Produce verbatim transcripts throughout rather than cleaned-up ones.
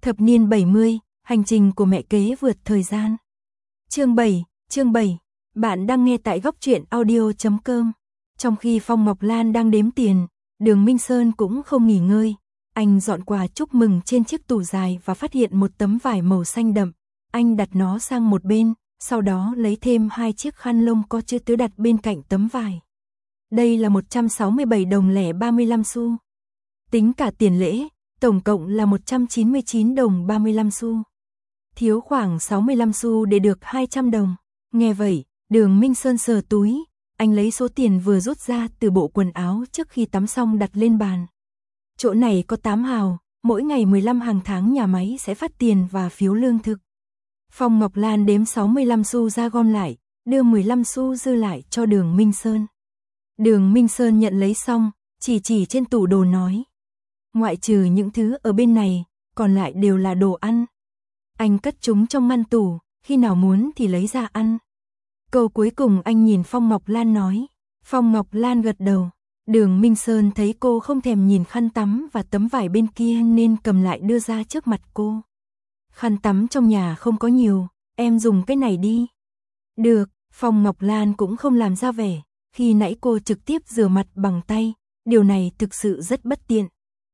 Thập niên bảy mươi, hành trình của mẹ kế vượt thời gian. Chương bảy, chương bảy. Bạn đang nghe tại góc truyện audio chấm com. Trong khi Phong Ngọc Lan đang đếm tiền, Đường Minh Sơn cũng không nghỉ ngơi. Anh dọn quà chúc mừng trên chiếc tủ dài và phát hiện một tấm vải màu xanh đậm. Anh đặt nó sang một bên, sau đó lấy thêm hai chiếc khăn lông có chữ tứ đặt bên cạnh tấm vải. Đây là một trăm sáu mươi bảy đồng lẻ ba mươi lăm xu. Tính cả tiền lễ, tổng cộng là một trăm chín mươi chín đồng ba mươi lăm xu. Thiếu khoảng sáu mươi lăm xu để được hai trăm đồng. Nghe vậy, Đường Minh Sơn sờ túi, anh lấy số tiền vừa rút ra từ bộ quần áo trước khi tắm xong đặt lên bàn. Chỗ này có tám hào, mỗi ngày mười lăm hàng tháng nhà máy sẽ phát tiền và phiếu lương thực. Phong Ngọc Lan đếm sáu mươi lăm xu ra gom lại, đưa mười lăm xu dư lại cho Đường Minh Sơn. Đường Minh Sơn nhận lấy xong, chỉ chỉ trên tủ đồ nói. Ngoại trừ những thứ ở bên này, còn lại đều là đồ ăn. Anh cất chúng trong ngăn tủ, khi nào muốn thì lấy ra ăn. Câu cuối cùng anh nhìn Phong Ngọc Lan nói. Phong Ngọc Lan gật đầu. Đường Minh Sơn thấy cô không thèm nhìn khăn tắm và tấm vải bên kia nên cầm lại đưa ra trước mặt cô. Khăn tắm trong nhà không có nhiều, em dùng cái này đi. Được, Phong Ngọc Lan cũng không làm ra vẻ, khi nãy cô trực tiếp rửa mặt bằng tay, điều này thực sự rất bất tiện.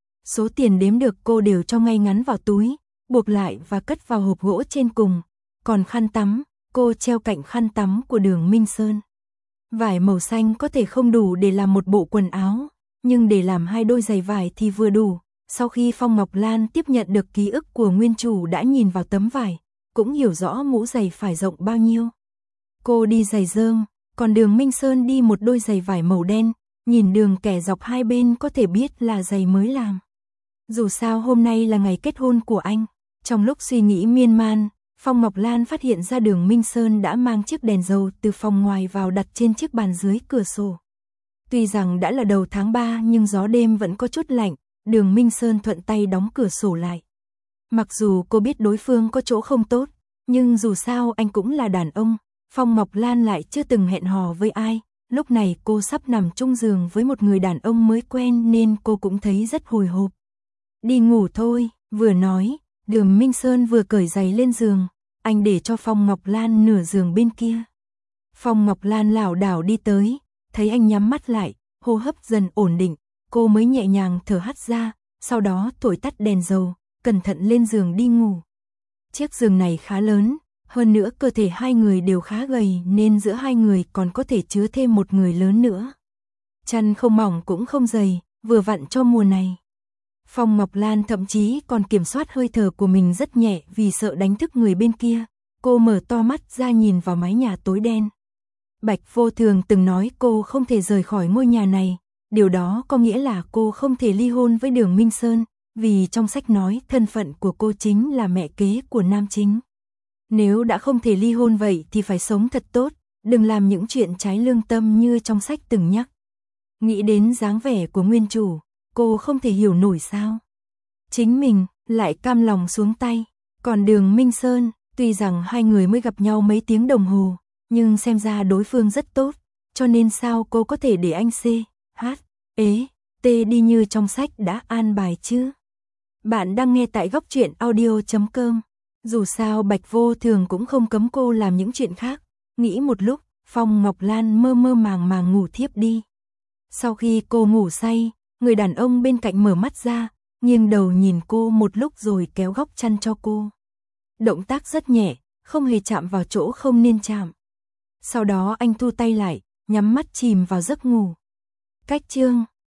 Số tiền đếm được cô đều cho ngay ngắn vào túi, buộc lại và cất vào hộp gỗ trên cùng, còn khăn tắm, cô treo cạnh khăn tắm của Đường Minh Sơn. Vải màu xanh có thể không đủ để làm một bộ quần áo, nhưng để làm hai đôi giày vải thì vừa đủ. Sau khi Phong Ngọc Lan tiếp nhận được ký ức của nguyên chủ đã nhìn vào tấm vải, cũng hiểu rõ mũ giày phải rộng bao nhiêu. Cô đi giày rơm, còn Đường Minh Sơn đi một đôi giày vải màu đen, nhìn đường kẻ dọc hai bên có thể biết là giày mới làm. Dù sao hôm nay là ngày kết hôn của anh. Trong lúc suy nghĩ miên man, Phong Ngọc Lan phát hiện ra Đường Minh Sơn đã mang chiếc đèn dầu từ phòng ngoài vào đặt trên chiếc bàn dưới cửa sổ. Tuy rằng đã là đầu tháng ba nhưng gió đêm vẫn có chút lạnh, Đường Minh Sơn thuận tay đóng cửa sổ lại. Mặc dù cô biết đối phương có chỗ không tốt, nhưng dù sao anh cũng là đàn ông, Phong Ngọc Lan lại chưa từng hẹn hò với ai. Lúc này cô sắp nằm chung giường với một người đàn ông mới quen nên cô cũng thấy rất hồi hộp. Đi ngủ thôi, vừa nói, Đường Minh Sơn vừa cởi giày lên giường, anh để cho Phong Ngọc Lan nửa giường bên kia. Phong Ngọc Lan lảo đảo đi tới, thấy anh nhắm mắt lại, hô hấp dần ổn định, cô mới nhẹ nhàng thở hắt ra, sau đó thổi tắt đèn dầu, cẩn thận lên giường đi ngủ. Chiếc giường này khá lớn, hơn nữa cơ thể hai người đều khá gầy nên giữa hai người còn có thể chứa thêm một người lớn nữa. Chăn không mỏng cũng không dày, vừa vặn cho mùa này. Phong Ngọc Lan thậm chí còn kiểm soát hơi thở của mình rất nhẹ vì sợ đánh thức người bên kia. Cô mở to mắt ra nhìn vào mái nhà tối đen. Bạch Vô Thường từng nói cô không thể rời khỏi ngôi nhà này. Điều đó có nghĩa là cô không thể ly hôn với Đường Minh Sơn, vì trong sách nói thân phận của cô chính là mẹ kế của nam chính. Nếu đã không thể ly hôn vậy thì phải sống thật tốt, đừng làm những chuyện trái lương tâm như trong sách từng nhắc. Nghĩ đến dáng vẻ của nguyên chủ, cô không thể hiểu nổi sao. Chính mình lại cam lòng xuống tay, còn Đường Minh Sơn, tuy rằng hai người mới gặp nhau mấy tiếng đồng hồ, nhưng xem ra đối phương rất tốt, cho nên sao cô có thể để anh C, H, ế, T đi như trong sách đã an bài chứ. Bạn đang nghe tại góc truyện audio chấm com. Dù sao Bạch Vô Thường cũng không cấm cô làm những chuyện khác. Nghĩ một lúc, Phong Ngọc Lan mơ mơ màng màng ngủ thiếp đi. Sau khi cô ngủ say, người đàn ông bên cạnh mở mắt ra, nghiêng đầu nhìn cô một lúc rồi kéo góc chăn cho cô. Động tác rất nhẹ, không hề chạm vào chỗ không nên chạm. Sau đó anh thu tay lại, nhắm mắt chìm vào giấc ngủ. Cách chương